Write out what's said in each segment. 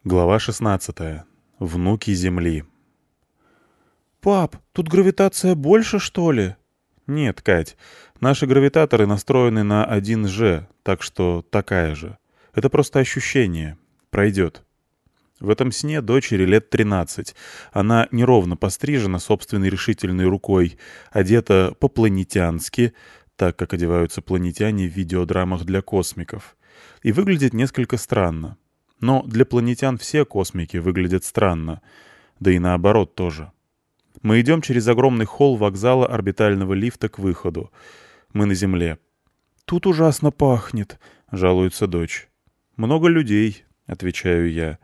Глава 16. Внуки Земли. «Пап, тут гравитация больше, что ли?» Нет, Кать, наши гравитаторы настроены на 1G, так что такая же. Это просто ощущение. Пройдет. В этом сне дочери лет 13. Она неровно пострижена собственной решительной рукой, одета по-планетянски, так как одеваются планетяне в видеодрамах для космиков, и выглядит несколько странно. Но для планетян все космики выглядят странно, да и наоборот тоже. Мы идем через огромный холл вокзала орбитального лифта к выходу. Мы на Земле. «Тут ужасно пахнет», — жалуется дочь. «Много людей», — отвечаю я.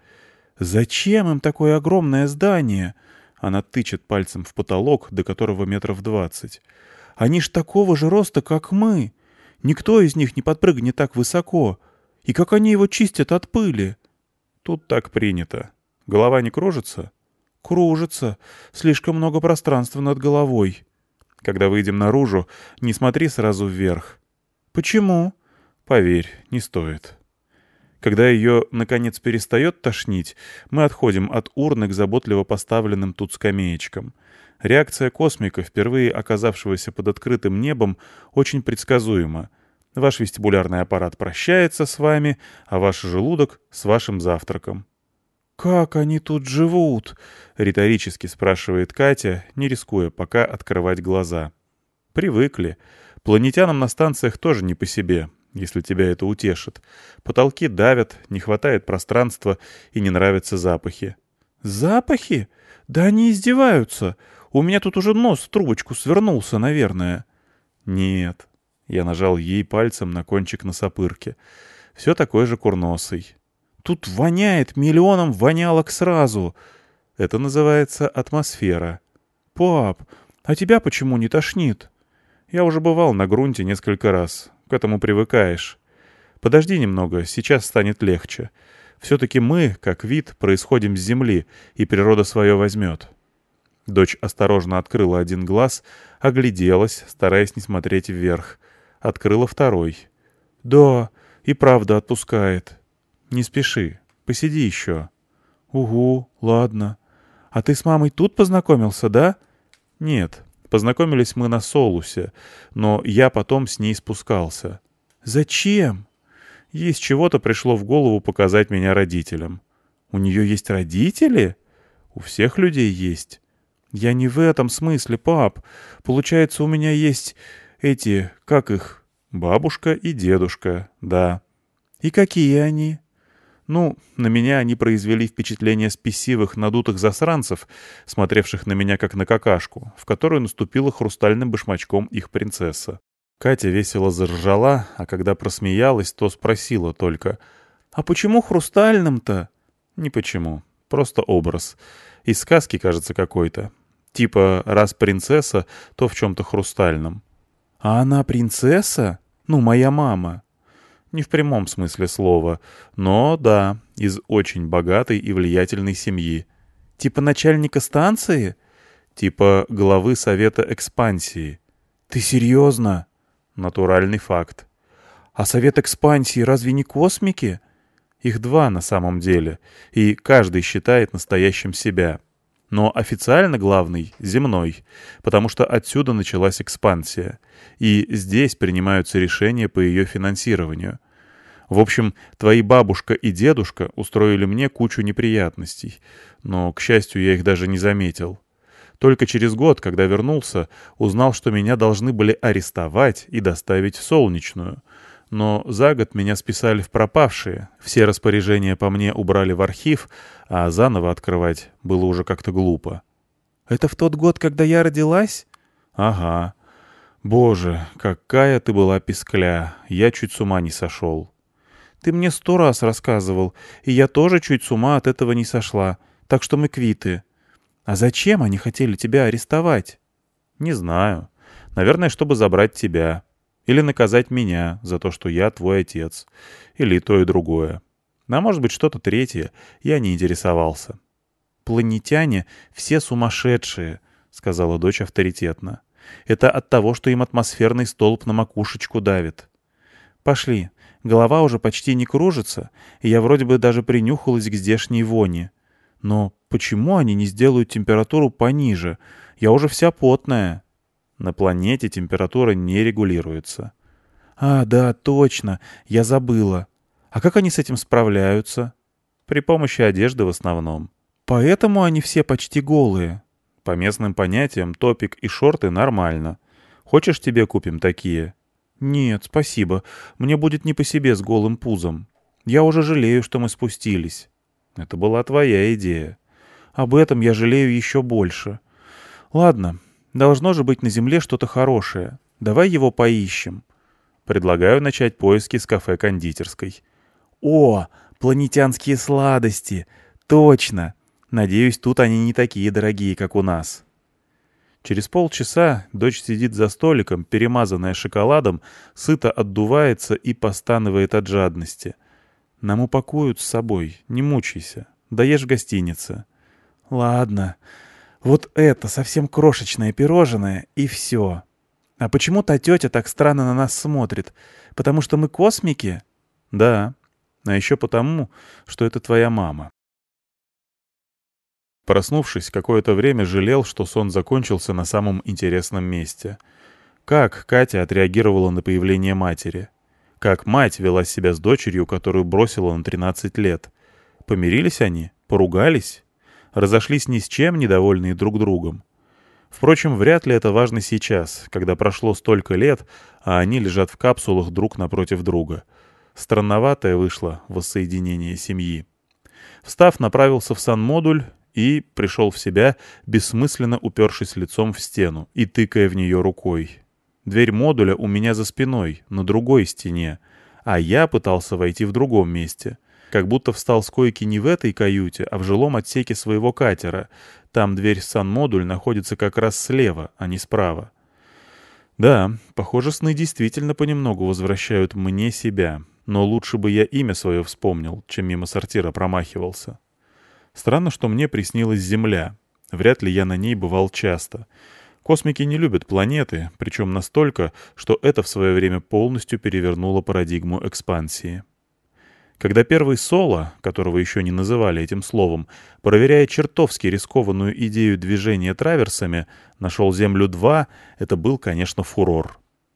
«Зачем им такое огромное здание?» Она тычет пальцем в потолок, до которого метров 20. «Они ж такого же роста, как мы. Никто из них не подпрыгнет так высоко. И как они его чистят от пыли?» «Тут так принято. Голова не кружится?» «Кружится. Слишком много пространства над головой». «Когда выйдем наружу, не смотри сразу вверх». «Почему?» «Поверь, не стоит». Когда ее, наконец, перестает тошнить, мы отходим от урны к заботливо поставленным тут скамеечкам. Реакция космика, впервые оказавшегося под открытым небом, очень предсказуема. Ваш вестибулярный аппарат прощается с вами, а ваш желудок — с вашим завтраком. «Как они тут живут?» — риторически спрашивает Катя, не рискуя пока открывать глаза. «Привыкли. Планетянам на станциях тоже не по себе, если тебя это утешит. Потолки давят, не хватает пространства и не нравятся запахи». «Запахи? Да они издеваются. У меня тут уже нос в трубочку свернулся, наверное». «Нет». Я нажал ей пальцем на кончик носопырки. Все такой же курносый. «Тут воняет миллионом вонялок сразу». Это называется атмосфера. «Пап, а тебя почему не тошнит?» Я уже бывал на грунте несколько раз. К этому привыкаешь. Подожди немного, сейчас станет легче. Все-таки мы, как вид, происходим с Земли, и природа свое возьмет. Дочь осторожно открыла один глаз, огляделась, стараясь не смотреть вверх. Открыла второй. «Да, и правда отпускает». «Не спеши, посиди еще». «Угу, ладно. А ты с мамой тут познакомился, да?» «Нет, познакомились мы на Солусе, но я потом с ней спускался». «Зачем?» Ей с чего-то пришло в голову показать меня родителям. «У нее есть родители?» «У всех людей есть». «Я не в этом смысле, пап. Получается, у меня есть эти, как их?» «Бабушка и дедушка, да». «И какие они?» Ну, на меня они произвели впечатление спесивых, надутых засранцев, смотревших на меня как на какашку, в которую наступила хрустальным башмачком их принцесса. Катя весело заржала, а когда просмеялась, то спросила только: «А почему хрустальным-то?» «Не почему, просто образ. Из сказки, кажется, какой-то. Типа, раз принцесса, то в чем-то хрустальном». «А она принцесса? Ну, моя мама». Не в прямом смысле слова, но, да, из очень богатой и влиятельной семьи. «Типа начальника станции?» Типа главы Совета экспансии. «Ты серьезно?» Натуральный факт. «А Совет экспансии разве не космики?» Их два на самом деле, и каждый считает настоящим себя. Но официально главный — земной, потому что отсюда началась экспансия, и здесь принимаются решения по ее финансированию. В общем, твои бабушка и дедушка устроили мне кучу неприятностей, но, к счастью, я их даже не заметил. Только через год, когда вернулся, узнал, что меня должны были арестовать и доставить в Солнечную. Но за год меня списали в пропавшие, все распоряжения по мне убрали в архив, а заново открывать было уже как-то глупо. «Это в тот год, когда я родилась?» «Ага. Боже, какая ты была пискля, я чуть с ума не сошел». «Ты мне 100 раз рассказывал, и я тоже чуть с ума от этого не сошла, так что мы квиты. А зачем они хотели тебя арестовать?» «Не знаю. Наверное, чтобы забрать тебя. Или наказать меня за то, что я твой отец. Или то и другое. А может быть, что-то третье. Я не интересовался». «Планетяне все сумасшедшие», — сказала дочь авторитетно. «Это от того, что им атмосферный столб на макушечку давит». «Пошли. Голова уже почти не кружится, и я вроде бы даже принюхалась к здешней воне. Но почему они не сделают температуру пониже? Я уже вся потная. На планете температура не регулируется. А, да, точно, я забыла. А как они с этим справляются? При помощи одежды в основном. Поэтому они все почти голые. По местным понятиям, топик и шорты нормально. Хочешь, тебе купим такие? Нет, спасибо. Мне будет не по себе с голым пузом. Я уже жалею, что мы спустились. Это была твоя идея. Об этом я жалею еще больше. Ладно, должно же быть на Земле что-то хорошее. Давай его поищем. Предлагаю начать поиски с кафе-кондитерской. О, планетянские сладости! Точно! Надеюсь, тут они не такие дорогие, как у нас. Через полчаса дочь сидит за столиком, перемазанная шоколадом, сыто отдувается и постанывает от жадности. Нам упакуют с собой, не мучайся. Доешь в гостинице. Ладно. Вот это совсем крошечное пирожное, и все. А почему та тетя так странно на нас смотрит? Потому что мы космики? Да. А еще потому, что это твоя мама. Проснувшись, какое-то время жалел, что сон закончился на самом интересном месте. Как Катя отреагировала на появление матери? Как мать вела себя с дочерью, которую бросила на 13 лет? Помирились они? Поругались? Разошлись ни с чем, недовольные друг другом? Впрочем, вряд ли это важно сейчас, когда прошло столько лет, а они лежат в капсулах друг напротив друга. Странноватое вышло воссоединение семьи. Встав, направился в санмодуль и пришел в себя, бессмысленно упершись лицом в стену и тыкая в нее рукой. Дверь модуля у меня за спиной, на другой стене, а я пытался войти в другом месте. Как будто встал с койки не в этой каюте, а в жилом отсеке своего катера. Там дверь санмодуль находится как раз слева, а не справа. Да, похоже, сны действительно понемногу возвращают мне себя, но лучше бы я имя свое вспомнил, чем мимо сортира промахивался. Странно, что мне приснилась Земля. Вряд ли я на ней бывал часто. Космики не любят планеты, причем настолько, что это в свое время полностью перевернуло парадигму экспансии. Когда первый Соло, которого еще не называли этим словом, проверяя чертовски рискованную идею движения траверсами, нашел Землю-2, это был, конечно, фурор.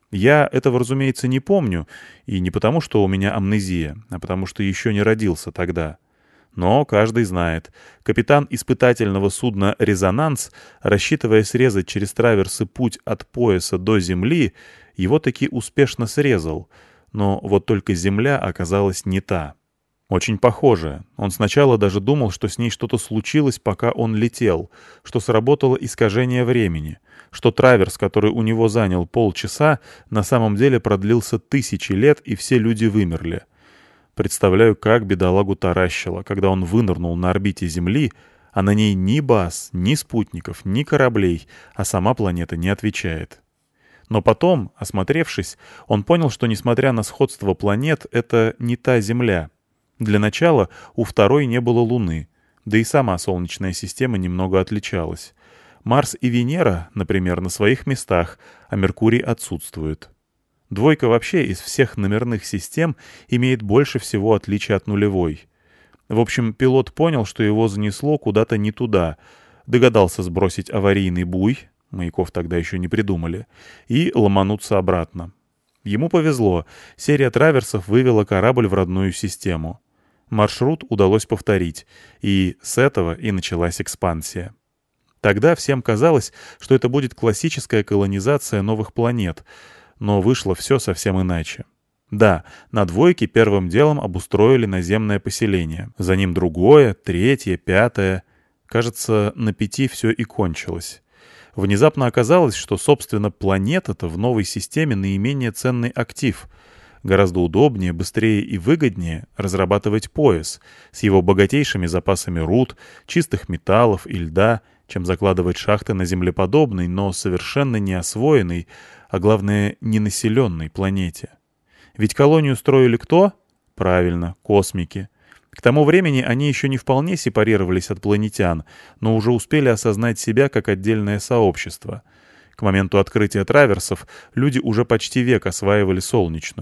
Я этого, разумеется, не помню, и не потому, что у меня амнезия, а потому что еще не родился тогда. Но каждый знает, капитан испытательного судна «Резонанс», рассчитывая срезать через траверсы путь от пояса до Земли, его таки успешно срезал, но вот только Земля оказалась не та. Очень похожая. Он сначала даже думал, что с ней что-то случилось, пока он летел, что сработало искажение времени, что траверс, который у него занял полчаса, на самом деле продлился тысячи лет, и все люди вымерли. Представляю, как бедолагу таращило, когда он вынырнул на орбите Земли, а на ней ни баз, ни спутников, ни кораблей, а сама планета не отвечает. Но потом, осмотревшись, он понял, что, несмотря на сходство планет, это не та Земля. Для начала у второй не было Луны, да и сама Солнечная система немного отличалась. Марс и Венера, например, на своих местах, а Меркурий отсутствует. Двойка вообще из всех номерных систем имеет больше всего отличий от нулевой. В общем, пилот понял, что его занесло куда-то не туда, догадался сбросить аварийный буй, маяков тогда еще не придумали, и ломануться обратно. Ему повезло, серия траверсов вывела корабль в родную систему. Маршрут удалось повторить, и с этого и началась экспансия. Тогда всем казалось, что это будет классическая колонизация новых планет, но вышло все совсем иначе. Да, на двойке первым делом обустроили наземное поселение, за ним другое, третье, пятое. Кажется, на 5 все и кончилось. Внезапно оказалось, что, собственно, планета-то в новой системе наименее ценный актив. Гораздо удобнее, быстрее и выгоднее разрабатывать пояс с его богатейшими запасами руд, чистых металлов и льда, чем закладывать шахты на землеподобной, но совершенно не освоенной, а главное, ненаселенной планете. Ведь колонию строили кто? Правильно, космики. К тому времени они еще не вполне сепарировались от планетян, но уже успели осознать себя как отдельное сообщество. К моменту открытия траверсов люди уже почти век осваивали солнечную.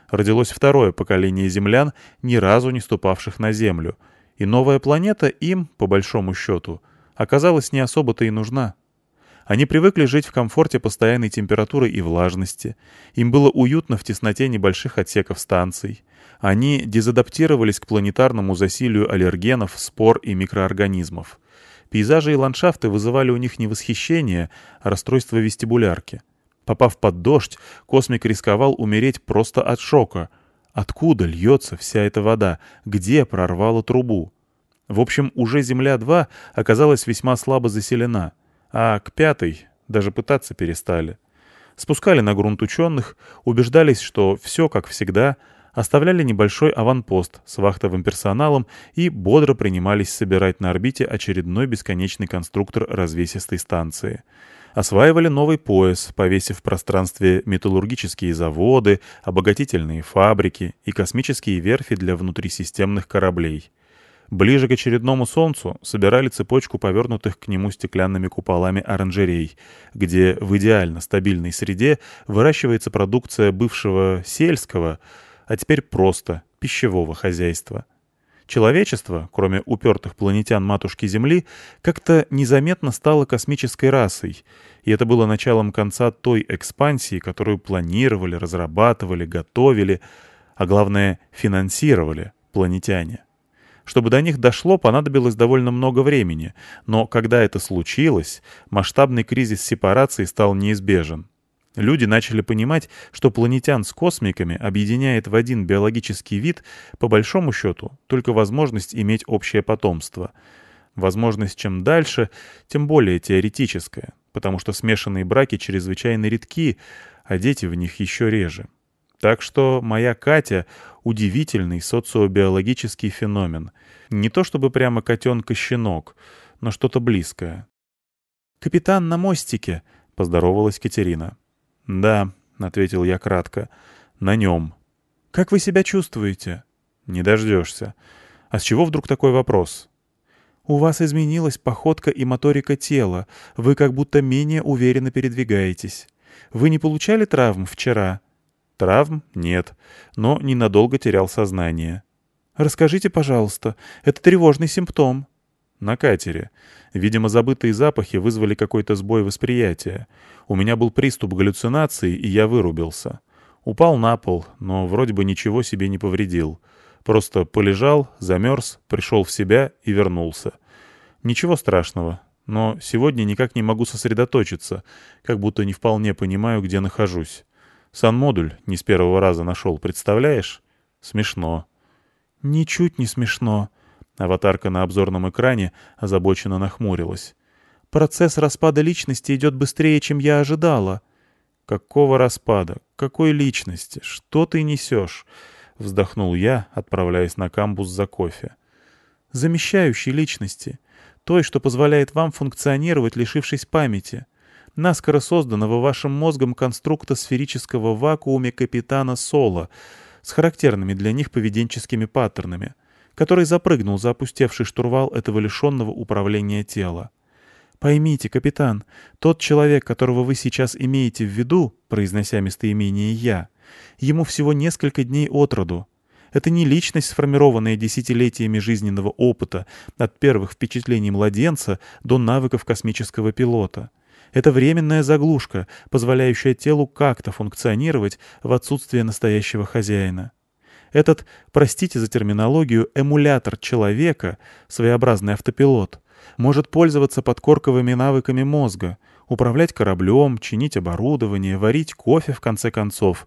Родилось второе поколение землян, ни разу не ступавших на Землю. И новая планета им, по большому счету, оказалась не особо-то и нужна. Они привыкли жить в комфорте постоянной температуры и влажности. Им было уютно в тесноте небольших отсеков станций. Они дезадаптировались к планетарному засилию аллергенов, спор и микроорганизмов. Пейзажи и ландшафты вызывали у них не восхищение, а расстройство вестибулярки. Попав под дождь, космик рисковал умереть просто от шока. Откуда льется вся эта вода? Где прорвало трубу? В общем, уже Земля-2 оказалась весьма слабо заселена, а к пятой даже пытаться перестали. Спускали на грунт ученых, убеждались, что все как всегда, оставляли небольшой аванпост с вахтовым персоналом и бодро принимались собирать на орбите очередной бесконечный конструктор развесистой станции. Осваивали новый пояс, повесив в пространстве металлургические заводы, обогатительные фабрики и космические верфи для внутрисистемных кораблей. Ближе к очередному Солнцу собирали цепочку повернутых к нему стеклянными куполами оранжерей, где в идеально стабильной среде выращивается продукция бывшего сельского, а теперь просто пищевого хозяйства. Человечество, кроме упертых планетян матушки Земли, как-то незаметно стало космической расой, и это было началом конца той экспансии, которую планировали, разрабатывали, готовили, а главное, финансировали планетяне. Чтобы до них дошло, понадобилось довольно много времени, но когда это случилось, масштабный кризис сепарации стал неизбежен. Люди начали понимать, что планетян с космиками объединяет в один биологический вид, по большому счету, только возможность иметь общее потомство. Возможность чем дальше, тем более теоретическая, потому что смешанные браки чрезвычайно редки, а дети в них еще реже. Так что моя Катя — удивительный социобиологический феномен. Не то чтобы прямо котенка-щенок, но что-то близкое. «Капитан на мостике», — поздоровалась Катерина. «Да», — ответил я кратко, — «на нем». «Как вы себя чувствуете?» «Не дождешься. А с чего вдруг такой вопрос?» «У вас изменилась походка и моторика тела. Вы как будто менее уверенно передвигаетесь. Вы не получали травм вчера?» «Травм? Нет. Но ненадолго терял сознание». «Расскажите, пожалуйста. Это тревожный симптом». «На катере. Видимо, забытые запахи вызвали какой-то сбой восприятия. У меня был приступ галлюцинаций, и я вырубился. Упал на пол, но вроде бы ничего себе не повредил. Просто полежал, замерз, пришел в себя и вернулся. Ничего страшного, но сегодня никак не могу сосредоточиться, как будто не вполне понимаю, где нахожусь. Сан-модуль не с первого раза нашел, представляешь? Смешно». «Ничуть не смешно». Аватарка на обзорном экране озабоченно нахмурилась. «Процесс распада личности идет быстрее, чем я ожидала». «Какого распада? Какой личности? Что ты несешь?» — вздохнул я, отправляясь на камбус за кофе. «Замещающей личности. Той, что позволяет вам функционировать, лишившись памяти. Наскоро созданного вашим мозгом конструкта сферического вакууме капитана Соло с характерными для них поведенческими паттернами, который запрыгнул за опустевший штурвал этого лишенного управления тела. Поймите, капитан, тот человек, которого вы сейчас имеете в виду, произнося местоимение «я», ему всего несколько дней от роду. Это не личность, сформированная десятилетиями жизненного опыта, от первых впечатлений младенца до навыков космического пилота. Это временная заглушка, позволяющая телу как-то функционировать в отсутствие настоящего хозяина. Этот, простите за терминологию, эмулятор человека, своеобразный автопилот, может пользоваться подкорковыми навыками мозга, управлять кораблем, чинить оборудование, варить кофе в конце концов.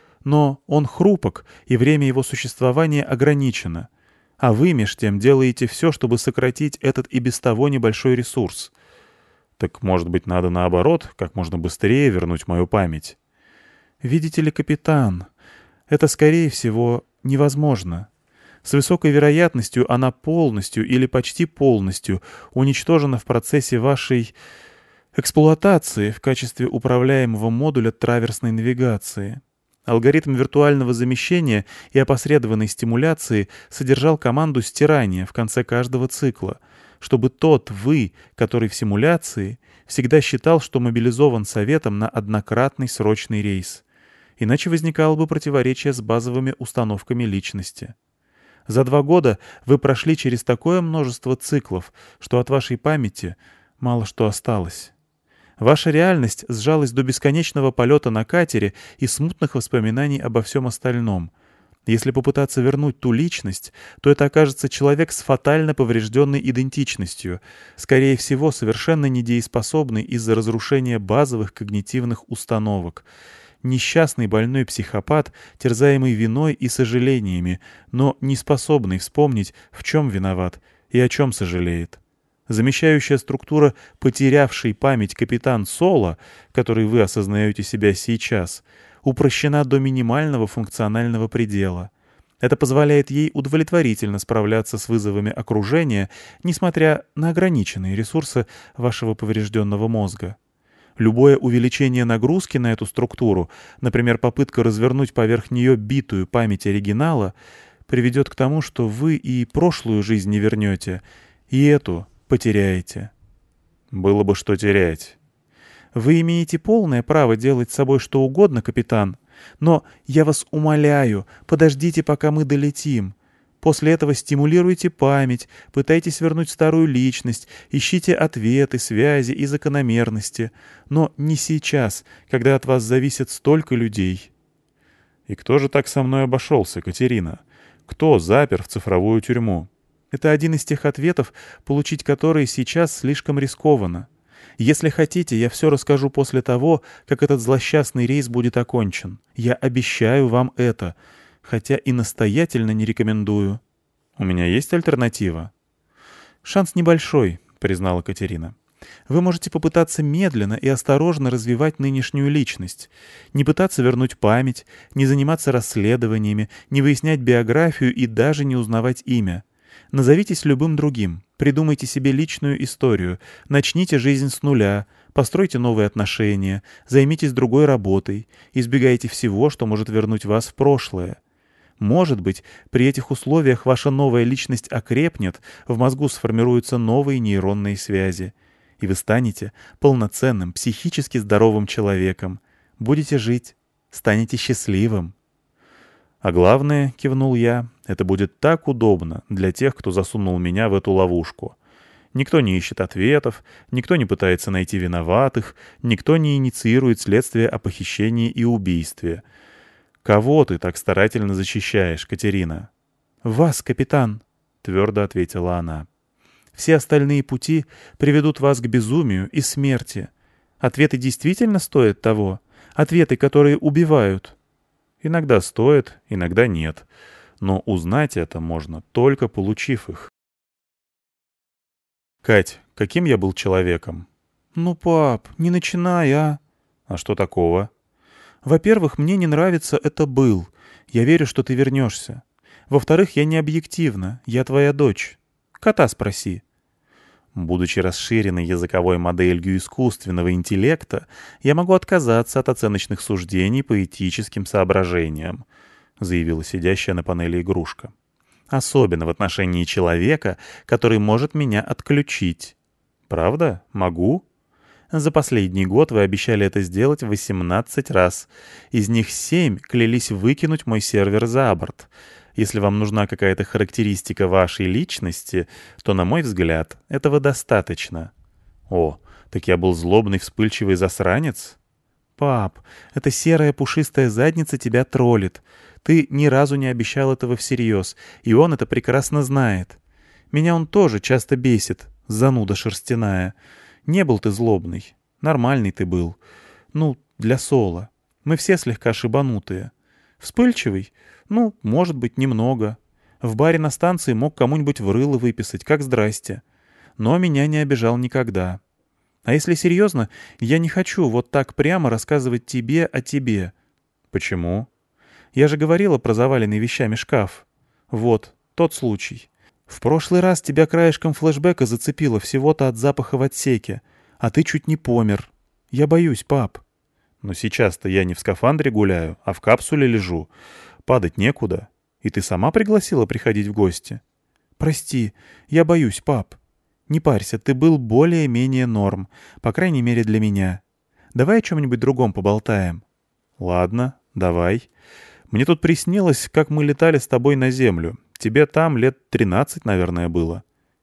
Но он хрупок, и время его существования ограничено. А вы, меж тем, делаете все, чтобы сократить этот и без того небольшой ресурс. Так, может быть, надо наоборот, как можно быстрее вернуть мою память? Видите ли, капитан, это, скорее всего, невозможно. С высокой вероятностью она полностью или почти полностью уничтожена в процессе вашей эксплуатации в качестве управляемого модуля траверсной навигации. Алгоритм виртуального замещения и опосредованной стимуляции содержал команду стирания в конце каждого цикла, чтобы тот вы, который в симуляции, всегда считал, что мобилизован советом на однократный срочный рейс. Иначе возникало бы противоречие с базовыми установками личности. За 2 года вы прошли через такое множество циклов, что от вашей памяти мало что осталось. Ваша реальность сжалась до бесконечного полета на катере и смутных воспоминаний обо всем остальном. Если попытаться вернуть ту личность, то это окажется человек с фатально поврежденной идентичностью, скорее всего, совершенно недееспособный из-за разрушения базовых когнитивных установок. Несчастный больной психопат, терзаемый виной и сожалениями, но не способный вспомнить, в чем виноват и о чем сожалеет. Замещающая структура потерявшей память капитан Соло, который вы осознаете себя сейчас, упрощена до минимального функционального предела. Это позволяет ей удовлетворительно справляться с вызовами окружения, несмотря на ограниченные ресурсы вашего поврежденного мозга. Любое увеличение нагрузки на эту структуру, например, попытка развернуть поверх нее битую память оригинала, приведет к тому, что вы и прошлую жизнь не вернете, и эту потеряете. Было бы что терять. Вы имеете полное право делать с собой что угодно, капитан, но я вас умоляю, подождите, пока мы долетим. После этого стимулируйте память, пытайтесь вернуть старую личность, ищите ответы, связи и закономерности. Но не сейчас, когда от вас зависит столько людей. И кто же так со мной обошелся, Катерина? Кто запер в цифровую тюрьму? Это один из тех ответов, получить которые сейчас слишком рискованно. Если хотите, я все расскажу после того, как этот злосчастный рейс будет окончен. Я обещаю вам это, хотя и настоятельно не рекомендую. У меня есть альтернатива? Шанс небольшой, признала Катерина. Вы можете попытаться медленно и осторожно развивать нынешнюю личность. Не пытаться вернуть память, не заниматься расследованиями, не выяснять биографию и даже не узнавать имя. Назовитесь любым другим, придумайте себе личную историю, начните жизнь с нуля, постройте новые отношения, займитесь другой работой, избегайте всего, что может вернуть вас в прошлое. Может быть, при этих условиях ваша новая личность окрепнет, в мозгу сформируются новые нейронные связи, и вы станете полноценным, психически здоровым человеком. Будете жить, станете счастливым. А главное, кивнул я, это будет так удобно для тех, кто засунул меня в эту ловушку. Никто не ищет ответов, никто не пытается найти виноватых, никто не инициирует следствие о похищении и убийстве. Кого ты так старательно защищаешь, Катерина? «Вас, капитан», — твердо ответила она. «Все остальные пути приведут вас к безумию и смерти. Ответы действительно стоят того? Ответы, которые убивают?» Иногда стоит, иногда нет. Но узнать это можно, только получив их. Кать, каким я был человеком? «Ну, пап, не начинай, а?» А что такого? «Во-первых, мне не нравится это «был». Я верю, что ты вернешься. Во-вторых, я не объективна, я твоя дочь. Кота спроси». Будучи расширенной языковой моделью искусственного интеллекта, я могу отказаться от оценочных суждений по этическим соображениям, заявила сидящая на панели игрушка. Особенно в отношении человека, который может меня отключить. Правда? Могу? За последний год вы обещали это сделать 18 раз. Из них 7 клялись выкинуть мой сервер за борт. Если вам нужна какая-то характеристика вашей личности, то, на мой взгляд, этого достаточно. О, так я был злобный, вспыльчивый засранец? «Пап, эта серая пушистая задница тебя троллит. Ты ни разу не обещал этого всерьез, и он это прекрасно знает. Меня он тоже часто бесит, зануда шерстяная. Не был ты злобный. Нормальный ты был. Ну, для Соло. Мы все слегка шибанутые. Вспыльчивый? Ну, может быть, немного. В баре на станции мог кому-нибудь в рыло выписать, как здрасте. Но меня не обижал никогда. А если серьезно, я не хочу вот так прямо рассказывать тебе о тебе». «Почему?» «Я же говорила про заваленный вещами шкаф. Вот, тот случай. В прошлый раз тебя краешком флешбека зацепило всего-то от запаха в отсеке, а ты чуть не помер. Я боюсь, пап». «Но сейчас-то я не в скафандре гуляю, а в капсуле лежу. Падать некуда. И ты сама пригласила приходить в гости?» «Прости, я боюсь, пап. Не парься, ты был более-менее норм, по крайней мере для меня. Давай о чем-нибудь другом поболтаем». «Ладно, «Давай. Мне тут приснилось, как мы летали с тобой на Землю. Тебе там лет 13, наверное, было».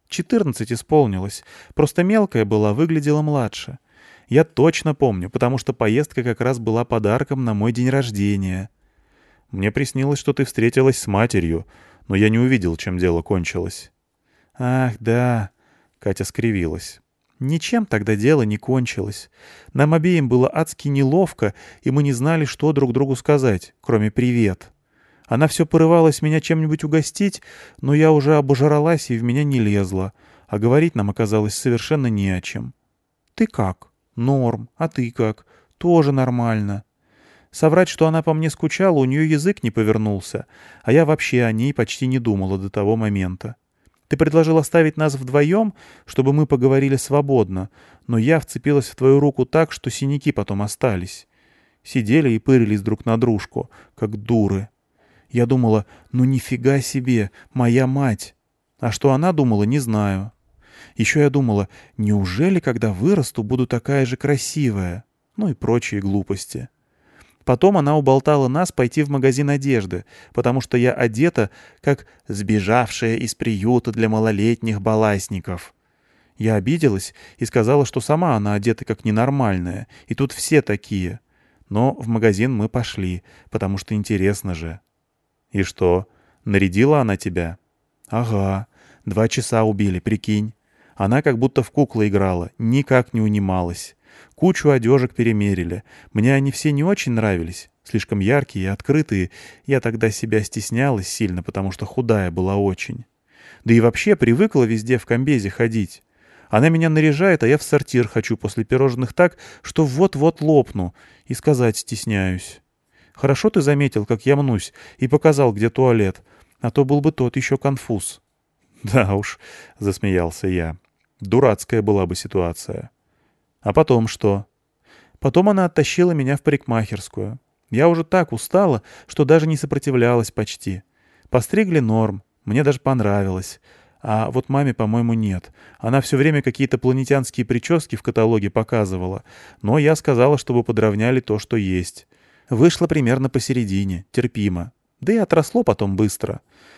14 исполнилось. Просто мелкая была, выглядела младше. Я точно помню, потому что поездка как раз была подарком на мой день рождения. «Мне приснилось, что ты встретилась с матерью, но я не увидел, чем дело кончилось». «Ах, да», — Катя скривилась. «Ничем тогда дело не кончилось. Нам обеим было адски неловко, и мы не знали, что друг другу сказать, кроме «привет». Она все порывалась меня чем-нибудь угостить, но я уже обожралась и в меня не лезла, а говорить нам оказалось совершенно не о чем. «Ты как?» «Норм. А ты как?» «Тоже нормально». Соврать, что она по мне скучала, у нее язык не повернулся, а я вообще о ней почти не думала до того момента. Ты предложил оставить нас вдвоем, чтобы мы поговорили свободно, но я вцепилась в твою руку так, что синяки потом остались. Сидели и пырились друг на дружку, как дуры. Я думала, ну нифига себе, моя мать. А что она думала, не знаю. Еще я думала, неужели, когда вырасту, буду такая же красивая? Ну и прочие глупости. Потом она уболтала нас пойти в магазин одежды, потому что я одета, как сбежавшая из приюта для малолетних баласников. Я обиделась и сказала, что сама она одета как ненормальная, и тут все такие. Но в магазин мы пошли, потому что интересно же. «И что, нарядила она тебя?» «Ага, 2 часа убили, прикинь. Она как будто в куклы играла, никак не унималась. Кучу одежек перемерили. Мне они все не очень нравились, слишком яркие и открытые. Я тогда себя стеснялась сильно, потому что худая была очень. Да и вообще привыкла везде в комбезе ходить. Она меня наряжает, а я в сортир хочу после пирожных так, что вот-вот лопну, и сказать стесняюсь. Хорошо ты заметил, как я мнусь, и показал, где туалет, а то был бы тот еще конфуз». «Да уж», — засмеялся я, — «дурацкая была бы ситуация». «А потом что?» Потом она оттащила меня в парикмахерскую. Я уже так устала, что даже не сопротивлялась почти. Постригли норм, мне даже понравилось. А вот маме, по-моему, нет. Она все время какие-то планетянские прически в каталоге показывала, но я сказала, чтобы подровняли то, что есть. Вышло примерно посередине, терпимо. Да и отросло потом быстро.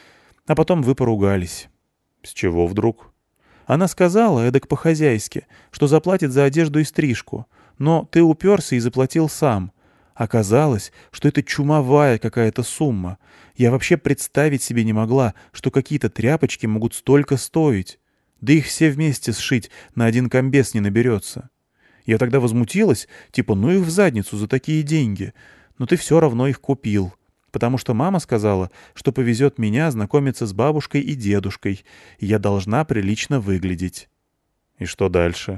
А потом вы поругались. «С чего вдруг?» Она сказала, эдак по-хозяйски, что заплатит за одежду и стрижку, но ты уперся и заплатил сам. Оказалось, что это чумовая какая-то сумма. Я вообще представить себе не могла, что какие-то тряпочки могут столько стоить. Да их все вместе сшить на один комбез не наберется. Я тогда возмутилась, типа, ну их в задницу за такие деньги. Но ты все равно их купил. Потому что мама сказала, что повезет меня знакомиться с бабушкой и дедушкой, и я должна прилично выглядеть. «И что дальше?»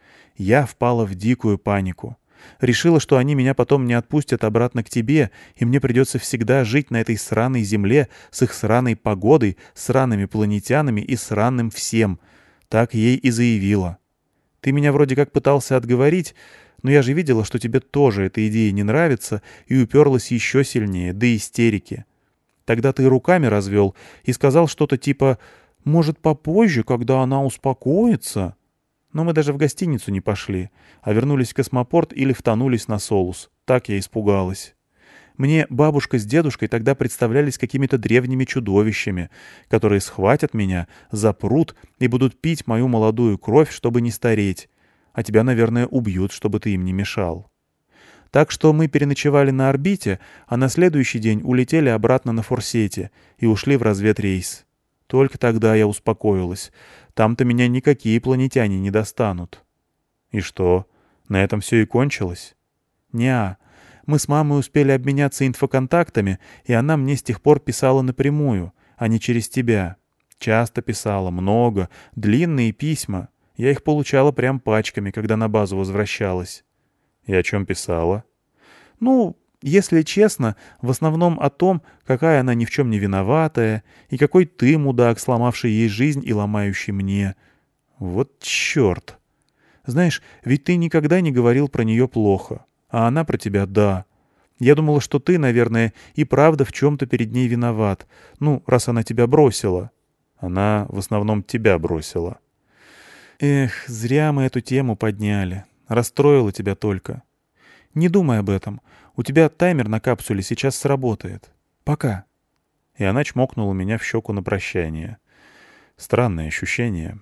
Я впала в дикую панику. Решила, что они меня потом не отпустят обратно к тебе, и мне придется всегда жить на этой сраной земле с их сраной погодой, сраными планетянами и сраным всем. Так ей и заявила. Ты меня вроде как пытался отговорить, но я же видела, что тебе тоже эта идея не нравится, и уперлась еще сильнее, до истерики. Тогда ты руками развел и сказал что-то типа «может, попозже, когда она успокоится?» Но мы даже в гостиницу не пошли, а вернулись в космопорт или втонулись на Солус. Так я испугалась. Мне бабушка с дедушкой тогда представлялись какими-то древними чудовищами, которые схватят меня, запрут и будут пить мою молодую кровь, чтобы не стареть. А тебя, наверное, убьют, чтобы ты им не мешал. Так что мы переночевали на орбите, а на следующий день улетели обратно на Форсете и ушли в разведрейс. Только тогда я успокоилась. Там-то меня никакие планетяне не достанут. «И что, на этом все и кончилось?» «Неа. Мы с мамой успели обменяться инфоконтактами, и она мне с тех пор писала напрямую, а не через тебя. Часто писала, много, длинные письма. Я их получала прям пачками, когда на базу возвращалась». «И о чем писала?» «Ну, если честно, в основном о том, какая она ни в чем не виноватая, и какой ты, мудак, сломавший ей жизнь и ломающий мне. Вот черт! Знаешь, ведь ты никогда не говорил про нее плохо, а она про тебя — да. Я думала, что ты, наверное, и правда в чем-то перед ней виноват, ну, раз она тебя бросила». «Она в основном тебя бросила». «Эх, зря мы эту тему подняли. Расстроила тебя только. Не думай об этом. У тебя таймер на капсуле сейчас сработает. Пока». И она чмокнула меня в щеку на прощание. Странное ощущение.